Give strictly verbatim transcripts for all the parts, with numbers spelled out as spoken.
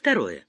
Второе.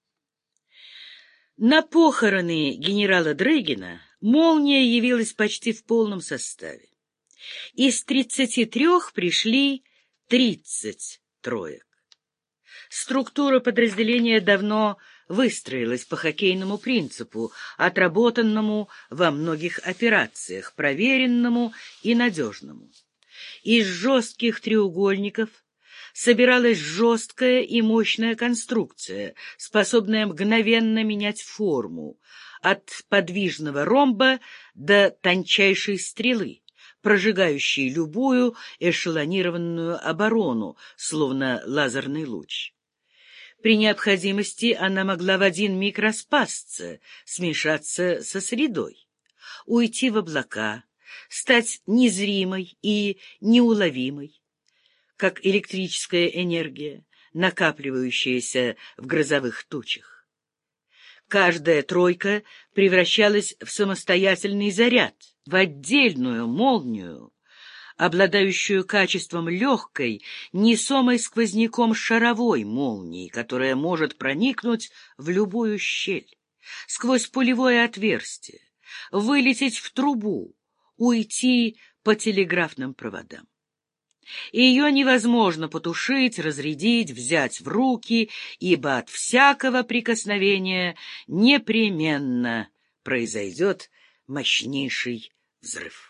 На похороны генерала Дрыгина «Молния» явилась почти в полном составе. Из тридцати трех пришли тридцать троек. Структура подразделения давно выстроилась по хоккейному принципу, отработанному во многих операциях, проверенному и надежному. Из жестких треугольников собиралась жесткая и мощная конструкция, способная мгновенно менять форму, от подвижного ромба до тончайшей стрелы, прожигающей любую эшелонированную оборону, словно лазерный луч. При необходимости она могла в один миг распасться, смешаться со средой, уйти в облака, стать незримой и неуловимой, как электрическая энергия, накапливающаяся в грозовых тучах. Каждая тройка превращалась в самостоятельный заряд, в отдельную молнию, обладающую качеством легкой, несомой сквозняком шаровой молнии, которая может проникнуть в любую щель, сквозь пулевое отверстие, вылететь в трубу, уйти по телеграфным проводам. Ее невозможно потушить, разрядить, взять в руки, ибо от всякого прикосновения непременно произойдет мощнейший взрыв.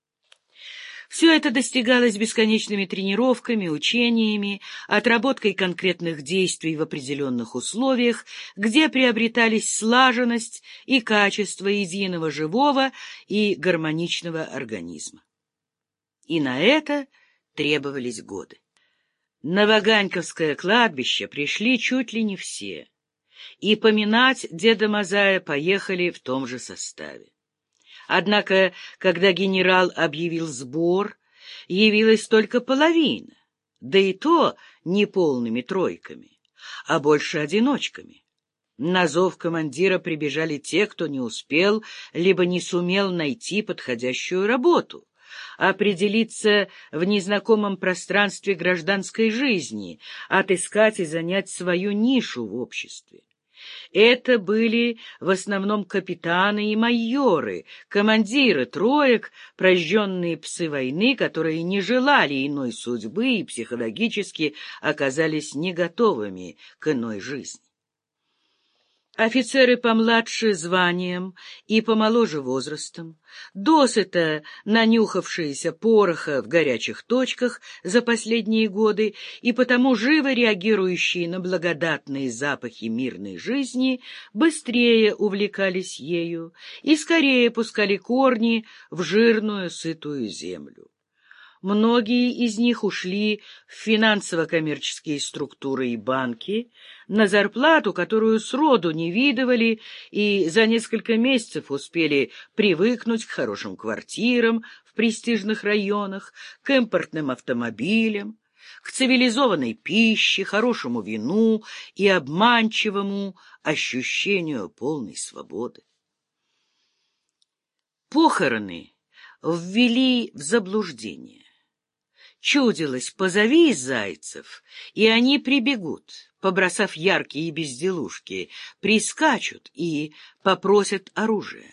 Все это достигалось бесконечными тренировками, учениями, отработкой конкретных действий в определенных условиях, где приобретались слаженность и качество единого живого и гармоничного организма. И на это требовались годы. На Ваганьковское кладбище пришли чуть ли не все, и поминать деда Мазая поехали в том же составе. Однако, когда генерал объявил сбор, явилась только половина, да и то не полными тройками, а больше одиночками. На зов командира прибежали те, кто не успел, либо не сумел найти подходящую работу, определиться в незнакомом пространстве гражданской жизни, отыскать и занять свою нишу в обществе. Это были в основном капитаны и майоры, командиры троек, прожженные псы войны, которые не желали иной судьбы и психологически оказались не готовыми к иной жизни. Офицеры помладше званием и помоложе возрастом, досыта нанюхавшиеся пороха в горячих точках за последние годы и потому живо реагирующие на благодатные запахи мирной жизни, быстрее увлекались ею и скорее пускали корни в жирную сытую землю. Многие из них ушли в финансово-коммерческие структуры и банки на зарплату, которую сроду не видывали, и за несколько месяцев успели привыкнуть к хорошим квартирам в престижных районах, к импортным автомобилям, к цивилизованной пище, хорошему вину и обманчивому ощущению полной свободы. Похороны ввели в заблуждение. Чудилось, позови зайцев, и они прибегут, побросав яркие безделушки, прискачут и попросят оружие.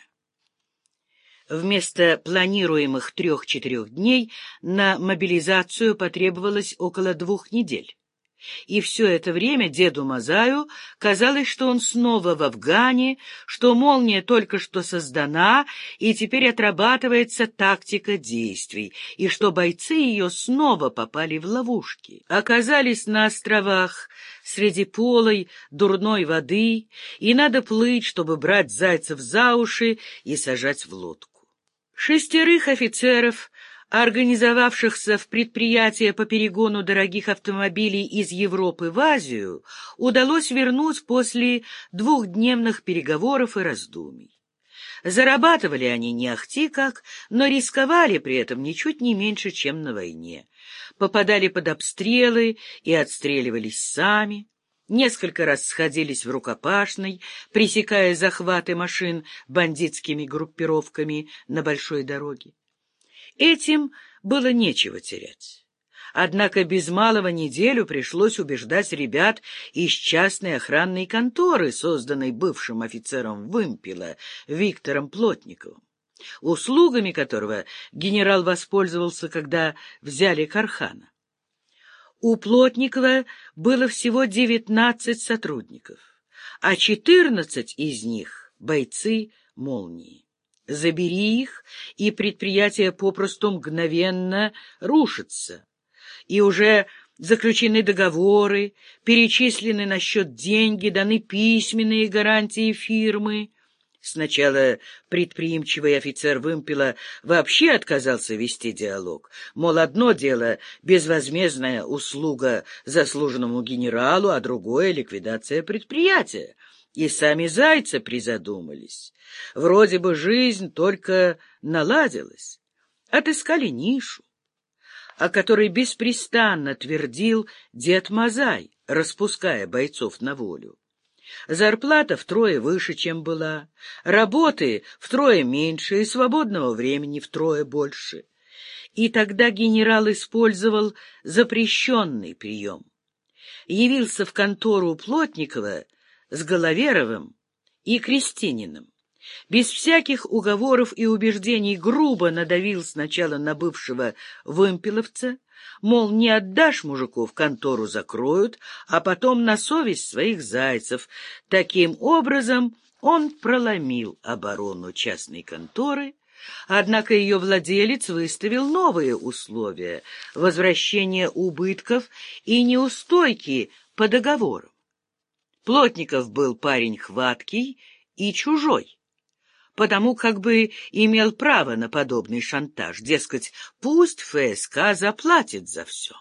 Вместо планируемых трех-четырех дней на мобилизацию потребовалось около двух недель. И все это время деду Мазаю казалось, что он снова в Афгане, что молния только что создана, и теперь отрабатывается тактика действий, и что бойцы ее снова попали в ловушки, оказались на островах среди полой дурной воды, и надо плыть, чтобы брать зайцев за уши и сажать в лодку. Шестерых офицеров, организовавшихся в предприятие по перегону дорогих автомобилей из Европы в Азию, удалось вернуть после двухдневных переговоров и раздумий. Зарабатывали они не ахти как, но рисковали при этом ничуть не меньше, чем на войне. Попадали под обстрелы и отстреливались сами. Несколько раз сходились в рукопашной, пресекая захваты машин бандитскими группировками на большой дороге. Этим было нечего терять. Однако без малого неделю пришлось убеждать ребят из частной охранной конторы, созданной бывшим офицером вымпела Виктором Плотниковым, услугами которого генерал воспользовался, когда взяли Кархана. У Плотникова было всего девятнадцать сотрудников, а четырнадцать из них — бойцы «Молнии». Забери их, и предприятие попросту мгновенно рушится. И уже заключены договоры, перечислены на счет деньги, даны письменные гарантии фирмы. Сначала предприимчивый офицер вымпела вообще отказался вести диалог. Мол, одно дело — безвозмездная услуга заслуженному генералу, а другое — ликвидация предприятия. И сами зайцы призадумались. Вроде бы жизнь только наладилась. Отыскали нишу, о которой беспрестанно твердил дед Мазай, распуская бойцов на волю. Зарплата втрое выше, чем была, работы втрое меньше и свободного времени втрое больше. И тогда генерал использовал запрещенный прием. Явился в контору Плотникова с Головеровым и Крестининым. Без всяких уговоров и убеждений грубо надавил сначала на бывшего вымпеловца, мол, не отдашь мужиков, контору закроют, а потом на совесть своих зайцев. Таким образом он проломил оборону частной конторы, однако ее владелец выставил новые условия — возвращение убытков и неустойки по договору. Плотников был парень хваткий и чужой, потому как бы имел право на подобный шантаж, дескать, пусть ФСК заплатит за все.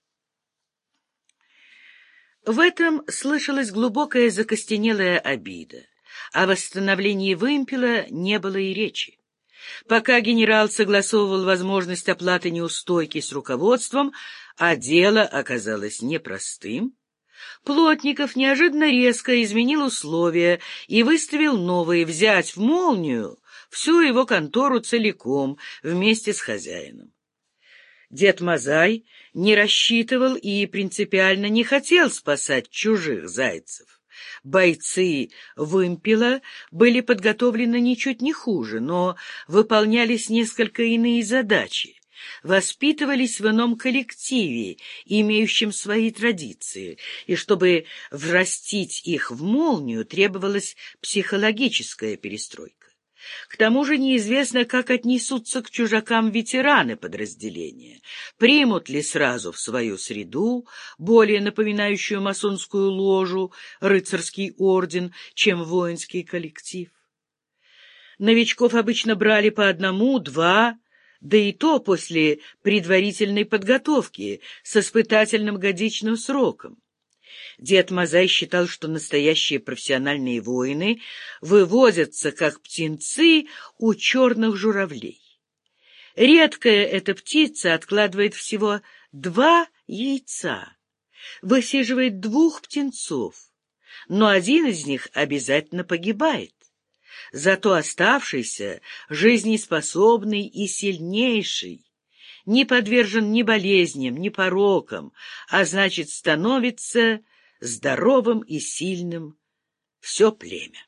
В этом слышалась глубокая закостенелая обида. О восстановлении вымпела не было и речи. Пока генерал согласовывал возможность оплаты неустойки с руководством, а дело оказалось непростым, Плотников неожиданно резко изменил условия и выставил новые — взять в «Молнию» всю его контору целиком вместе с хозяином. Дед Мазай не рассчитывал и принципиально не хотел спасать чужих зайцев. Бойцы вымпела были подготовлены ничуть не хуже, но выполнялись несколько иные задачи. Воспитывались в ином коллективе, имеющем свои традиции, и чтобы врастить их в «Молнию», требовалась психологическая перестройка. К тому же неизвестно, как отнесутся к чужакам ветераны подразделения, примут ли сразу в свою среду, более напоминающую масонскую ложу, рыцарский орден, чем воинский коллектив. Новичков обычно брали по одному, два, да и то после предварительной подготовки с испытательным годичным сроком. Дед Мазай считал, что настоящие профессиональные воины вывозятся, как птенцы у черных журавлей. Редкая эта птица откладывает всего два яйца, высиживает двух птенцов, но один из них обязательно погибает. Зато оставшийся, жизнеспособный и сильнейший, не подвержен ни болезням, ни порокам, а значит, становится здоровым и сильным все племя.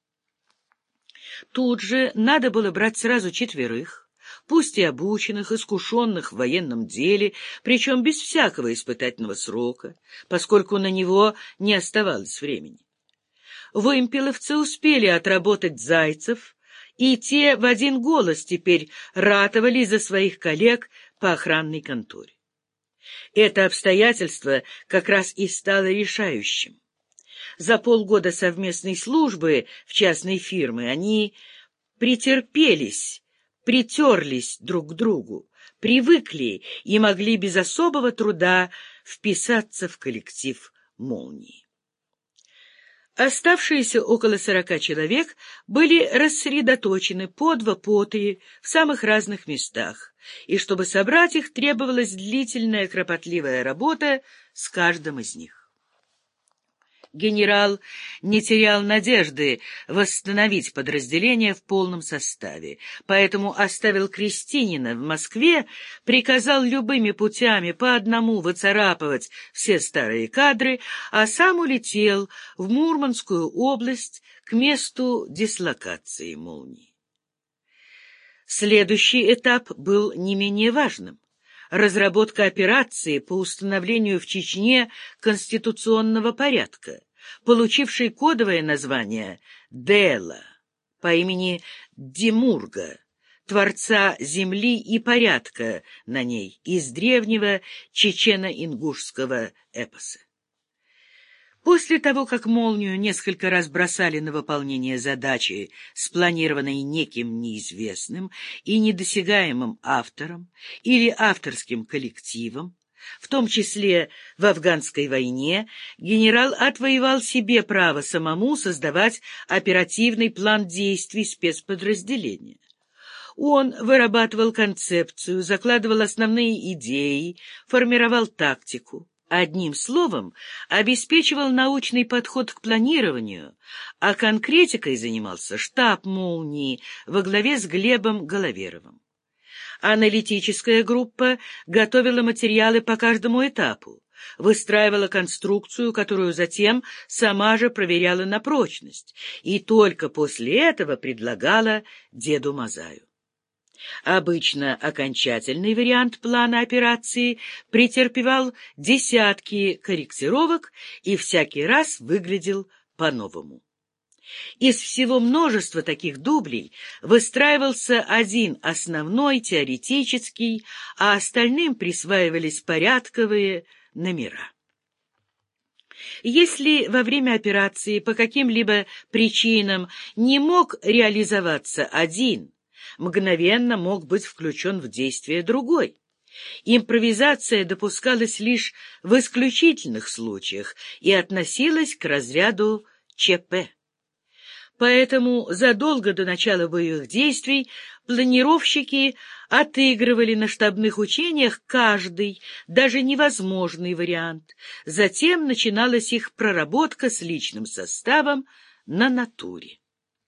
Тут же надо было брать сразу четверых, пусть и обученных, искушенных в военном деле, причем без всякого испытательного срока, поскольку на него не оставалось времени. Вымпеловцы успели отработать зайцев, и те в один голос теперь ратовали за своих коллег по охранной конторе. Это обстоятельство как раз и стало решающим. За полгода совместной службы в частной фирме они претерпелись, притерлись друг к другу, привыкли и могли без особого труда вписаться в коллектив «Молнии». Оставшиеся около сорока человек были рассредоточены по два, по три в самых разных местах, и чтобы собрать их, требовалась длительная кропотливая работа с каждым из них. Генерал не терял надежды восстановить подразделение в полном составе, поэтому оставил Крестинина в Москве, приказал любыми путями по одному выцарапывать все старые кадры, а сам улетел в Мурманскую область к месту дислокации «Молнии». Следующий этап был не менее важным. Разработка операции по установлению в Чечне конституционного порядка, получившей кодовое название «Дела» по имени Демурга, творца земли и порядка на ней из древнего чечено-ингушского эпоса. После того, как «Молнию» несколько раз бросали на выполнение задачи, спланированной неким неизвестным и недосягаемым автором или авторским коллективом, в том числе в афганской войне, генерал отвоевал себе право самому создавать оперативный план действий спецподразделения. Он вырабатывал концепцию, закладывал основные идеи, формировал тактику. Одним словом, обеспечивал научный подход к планированию, а конкретикой занимался штаб «Молнии» во главе с Глебом Головеровым. Аналитическая группа готовила материалы по каждому этапу, выстраивала конструкцию, которую затем сама же проверяла на прочность, и только после этого предлагала деду Мазаю. Обычно окончательный вариант плана операции претерпевал десятки корректировок и всякий раз выглядел по-новому. Из всего множества таких дублей выстраивался один основной теоретический, а остальным присваивались порядковые номера. Если во время операции по каким-либо причинам не мог реализоваться один, мгновенно мог быть включен в действие другой. Импровизация допускалась лишь в исключительных случаях и относилась к разряду ЧП. Поэтому задолго до начала боевых действий планировщики отыгрывали на штабных учениях каждый, даже невозможный вариант. Затем начиналась их проработка с личным составом на натуре.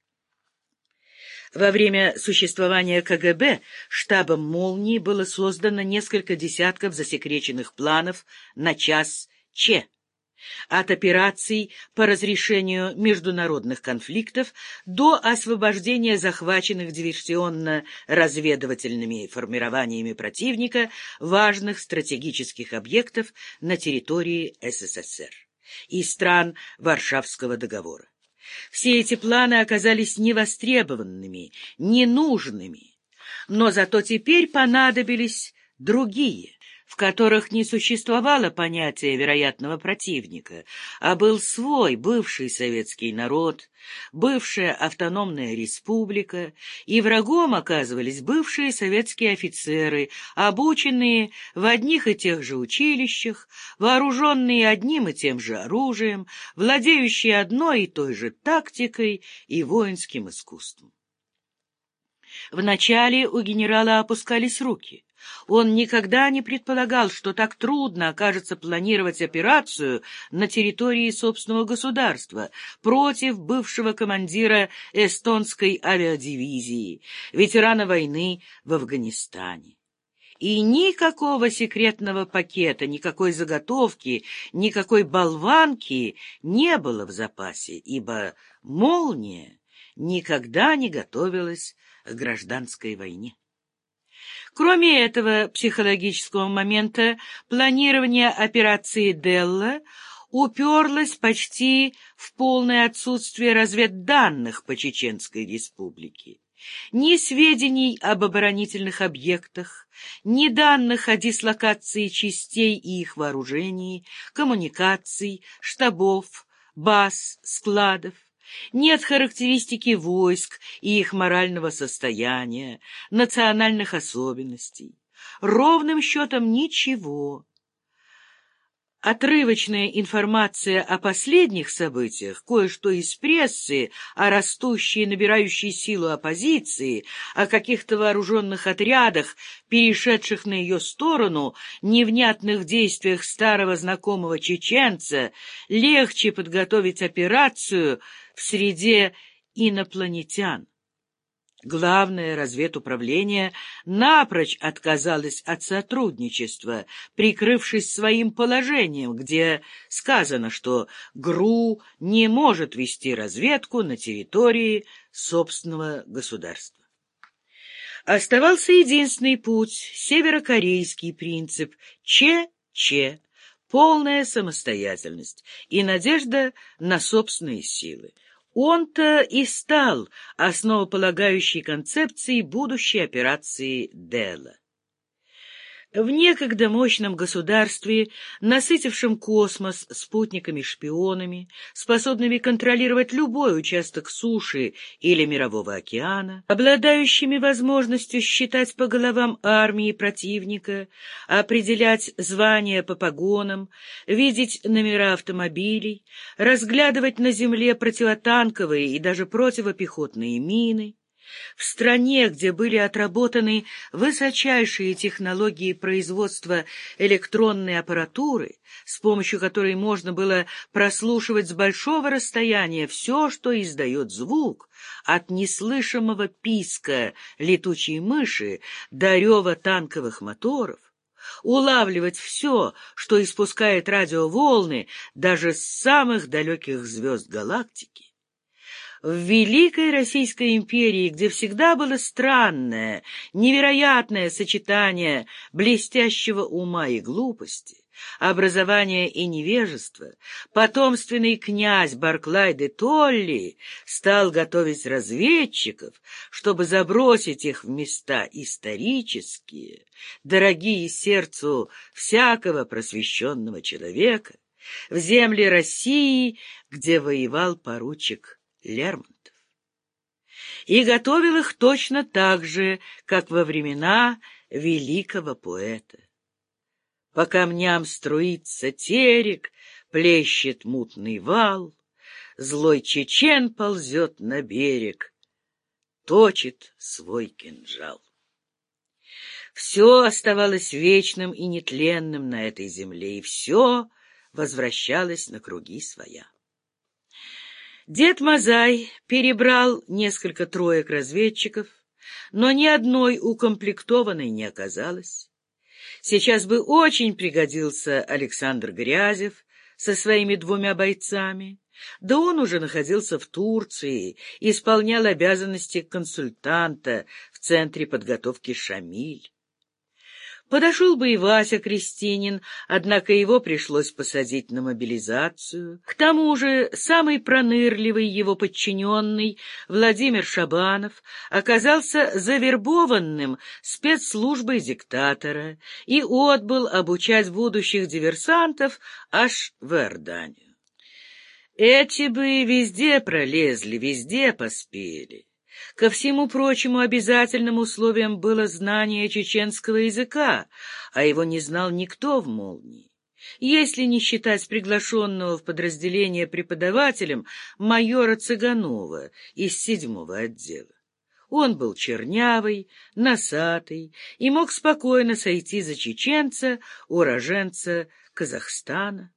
Во время существования КГБ штабом «Молнии» было создано несколько десятков засекреченных планов на час Ч. От операций по разрешению международных конфликтов до освобождения захваченных диверсионно-разведывательными формированиями противника важных стратегических объектов на территории СССР и стран Варшавского договора. Все эти планы оказались невостребованными, ненужными, но зато теперь понадобились другие, в которых не существовало понятия вероятного противника, а был свой бывший советский народ, бывшая автономная республика, и врагом оказывались бывшие советские офицеры, обученные в одних и тех же училищах, вооруженные одним и тем же оружием, владеющие одной и той же тактикой и воинским искусством. Вначале у генерала опускались руки. Он никогда не предполагал, что так трудно окажется планировать операцию на территории собственного государства против бывшего командира эстонской авиадивизии, ветерана войны в Афганистане. И никакого секретного пакета, никакой заготовки, никакой болванки не было в запасе, ибо «Молния» никогда не готовилась к гражданской войне. Кроме этого психологического момента, планирование операции «Делла» уперлось почти в полное отсутствие разведданных по Чеченской республике. Ни сведений об оборонительных объектах, ни данных о дислокации частей и их вооружении, коммуникаций, штабов, баз, складов. Нет характеристики войск и их морального состояния, национальных особенностей. Ровным счетом ничего. Отрывочная информация о последних событиях, кое-что из прессы, о растущей и набирающей силу оппозиции, о каких-то вооруженных отрядах, перешедших на ее сторону, невнятных действиях старого знакомого чеченца, легче подготовить операцию в среде инопланетян. Главное разведуправление напрочь отказалось от сотрудничества, прикрывшись своим положением, где сказано, что ГРУ не может вести разведку на территории собственного государства. Оставался единственный путь — северокорейский принцип Че-Че, полная самостоятельность и надежда на собственные силы. Он-то и стал основополагающей концепцией будущей операции Дэла. В некогда мощном государстве, насытившем космос спутниками-шпионами, способными контролировать любой участок суши или мирового океана, обладающими возможностью считать по головам армии противника, определять звания по погонам, видеть номера автомобилей, разглядывать на земле противотанковые и даже противопехотные мины, в стране, где были отработаны высочайшие технологии производства электронной аппаратуры, с помощью которой можно было прослушивать с большого расстояния все, что издает звук, от неслышимого писка летучей мыши до рева танковых моторов, улавливать все, что испускает радиоволны даже с самых далеких звезд галактики. В Великой Российской империи, где всегда было странное, невероятное сочетание блестящего ума и глупости, образования и невежества, потомственный князь Барклай де Толли стал готовить разведчиков, чтобы забросить их в места исторические, дорогие сердцу всякого просвещенного человека, в земли России, где воевал поручик Лермонтов. И готовил их точно так же, как во времена великого поэта. По камням струится терек, плещет мутный вал, злой чечен ползет на берег, точит свой кинжал. Все оставалось вечным и нетленным на этой земле, и все возвращалось на круги своя. Дед Мазай перебрал несколько троек разведчиков, но ни одной укомплектованной не оказалось. Сейчас бы очень пригодился Александр Грязев со своими двумя бойцами, да он уже находился в Турции, исполнял обязанности консультанта в Центре подготовки «Шамиль». Подошел бы и Вася Крестинин, однако его пришлось посадить на мобилизацию. К тому же самый пронырливый его подчиненный, Владимир Шабанов, оказался завербованным спецслужбой диктатора и отбыл обучать будущих диверсантов аж в Иорданию. Эти бы везде пролезли, везде поспели. Ко всему прочему обязательным условием было знание чеченского языка, а его не знал никто в Молнии. Если не считать приглашенного в подразделение преподавателем майора Цыганова из седьмого отдела. Он был чернявый, носатый и мог спокойно сойти за чеченца, уроженца Казахстана.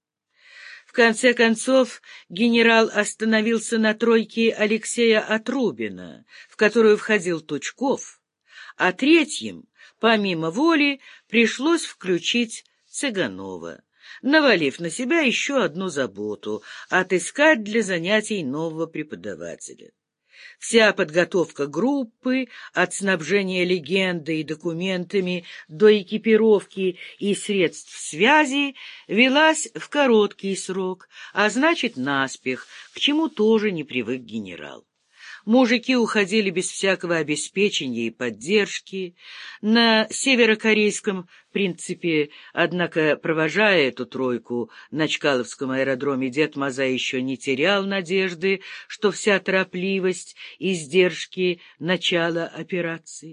В конце концов, генерал остановился на тройке Алексея Отрубина, в которую входил Тучков, а третьим, помимо воли, пришлось включить Цыганова, навалив на себя еще одну заботу — отыскать для занятий нового преподавателя. Вся подготовка группы, от снабжения легендой и документами до экипировки и средств связи, велась в короткий срок, а значит наспех, к чему тоже не привык генерал. Мужики уходили без всякого обеспечения и поддержки. На северокорейском принципе, однако, провожая эту тройку на Чкаловском аэродроме, дед Мазай еще не терял надежды, что вся торопливость и издержки начала операции.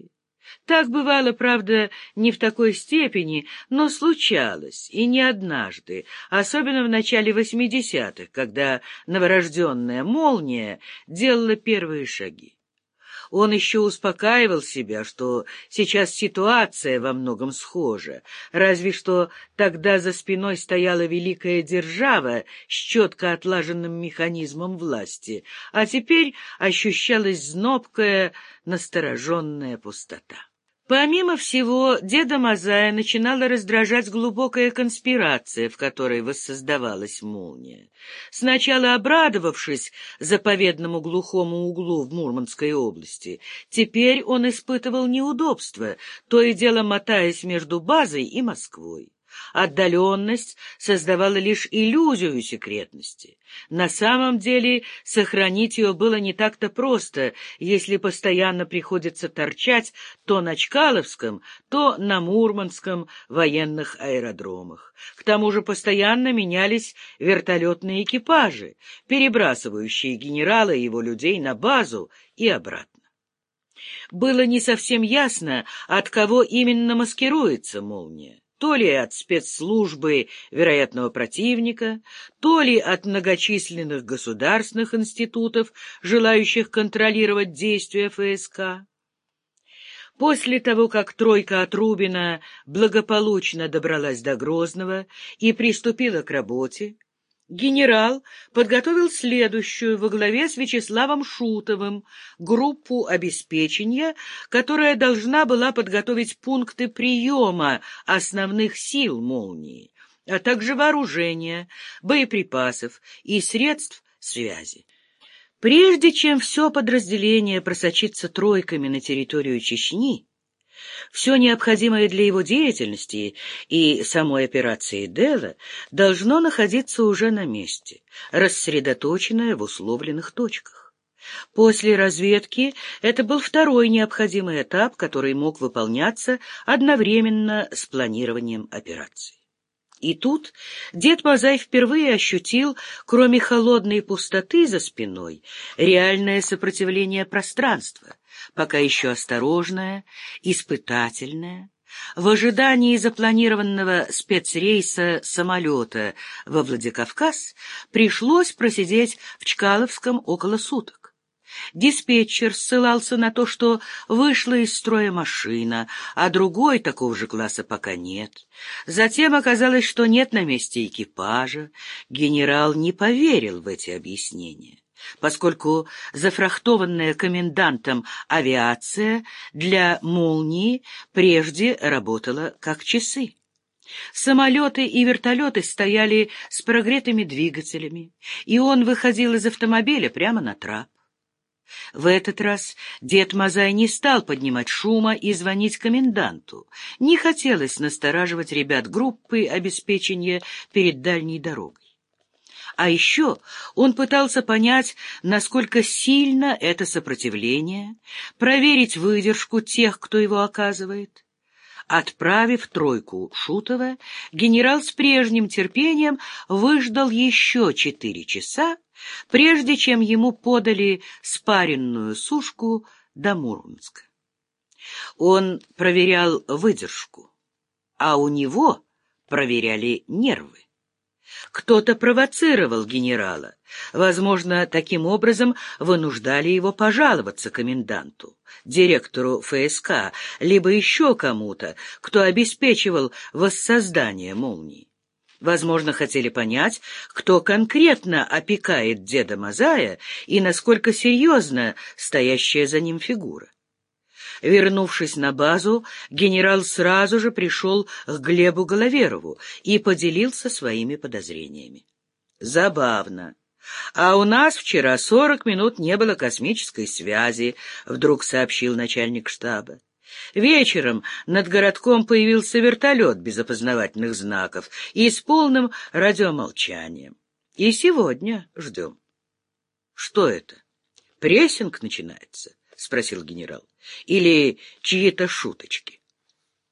Так бывало, правда, не в такой степени, но случалось, и не однажды, особенно в начале восьмидесятых, когда новорожденная молния делала первые шаги. Он еще успокаивал себя, что сейчас ситуация во многом схожа, разве что тогда за спиной стояла великая держава с четко отлаженным механизмом власти, а теперь ощущалась знобкая, настороженная пустота. Помимо всего, деда Мазая начинала раздражать глубокая конспирация, в которой воссоздавалась молния. Сначала обрадовавшись заповедному глухому углу в Мурманской области, теперь он испытывал неудобства, то и дело мотаясь между базой и Москвой. Отдаленность создавала лишь иллюзию секретности. На самом деле сохранить ее было не так-то просто, если постоянно приходится торчать то на Чкаловском, то на Мурманском военных аэродромах. К тому же постоянно менялись вертолетные экипажи, перебрасывающие генерала и его людей на базу и обратно. Было не совсем ясно, от кого именно маскируется молния. То ли от спецслужбы вероятного противника, то ли от многочисленных государственных институтов, желающих контролировать действия ФСК. После того, как тройка Отрубина благополучно добралась до Грозного и приступила к работе, генерал подготовил следующую во главе с Вячеславом Шутовым группу обеспечения, которая должна была подготовить пункты приема основных сил «Молнии», а также вооружения, боеприпасов и средств связи. Прежде чем все подразделение просочится тройками на территорию Чечни, все необходимое для его деятельности и самой операции «Дело» должно находиться уже на месте, рассредоточенное в условленных точках. После разведки это был второй необходимый этап, который мог выполняться одновременно с планированием операции. И тут дед Мазай впервые ощутил, кроме холодной пустоты за спиной, реальное сопротивление пространства, пока еще осторожное, испытательное. В ожидании запланированного спецрейса самолета во Владикавказ пришлось просидеть в Чкаловском около суток. Диспетчер ссылался на то, что вышла из строя машина, а другой такого же класса пока нет. Затем оказалось, что нет на месте экипажа. Генерал не поверил в эти объяснения, поскольку зафрахтованная комендантом авиация для «Молнии» прежде работала как часы. Самолеты и вертолеты стояли с прогретыми двигателями, и он выходил из автомобиля прямо на трап. В этот раз дед Мазай не стал поднимать шума и звонить коменданту. Не хотелось настораживать ребят группы обеспечения перед дальней дорогой. А еще он пытался понять, насколько сильно это сопротивление, проверить выдержку тех, кто его оказывает. Отправив тройку Шутова, генерал с прежним терпением выждал еще четыре часа, прежде чем ему подали спаренную сушку до Мурманска. Он проверял выдержку, а у него проверяли нервы. Кто-то провоцировал генерала. Возможно, таким образом вынуждали его пожаловаться коменданту, директору ФСК, либо еще кому-то, кто обеспечивал воссоздание «Молнии». Возможно, хотели понять, кто конкретно опекает деда Мазая и насколько серьезна стоящая за ним фигура. Вернувшись на базу, генерал сразу же пришел к Глебу Головерову и поделился своими подозрениями. «Забавно. А у нас вчера сорок минут не было космической связи», — вдруг сообщил начальник штаба. Вечером над городком появился вертолет без опознавательных знаков и с полным радиомолчанием. И сегодня ждем. — Что это? Прессинг начинается? — спросил генерал. — Или чьи-то шуточки?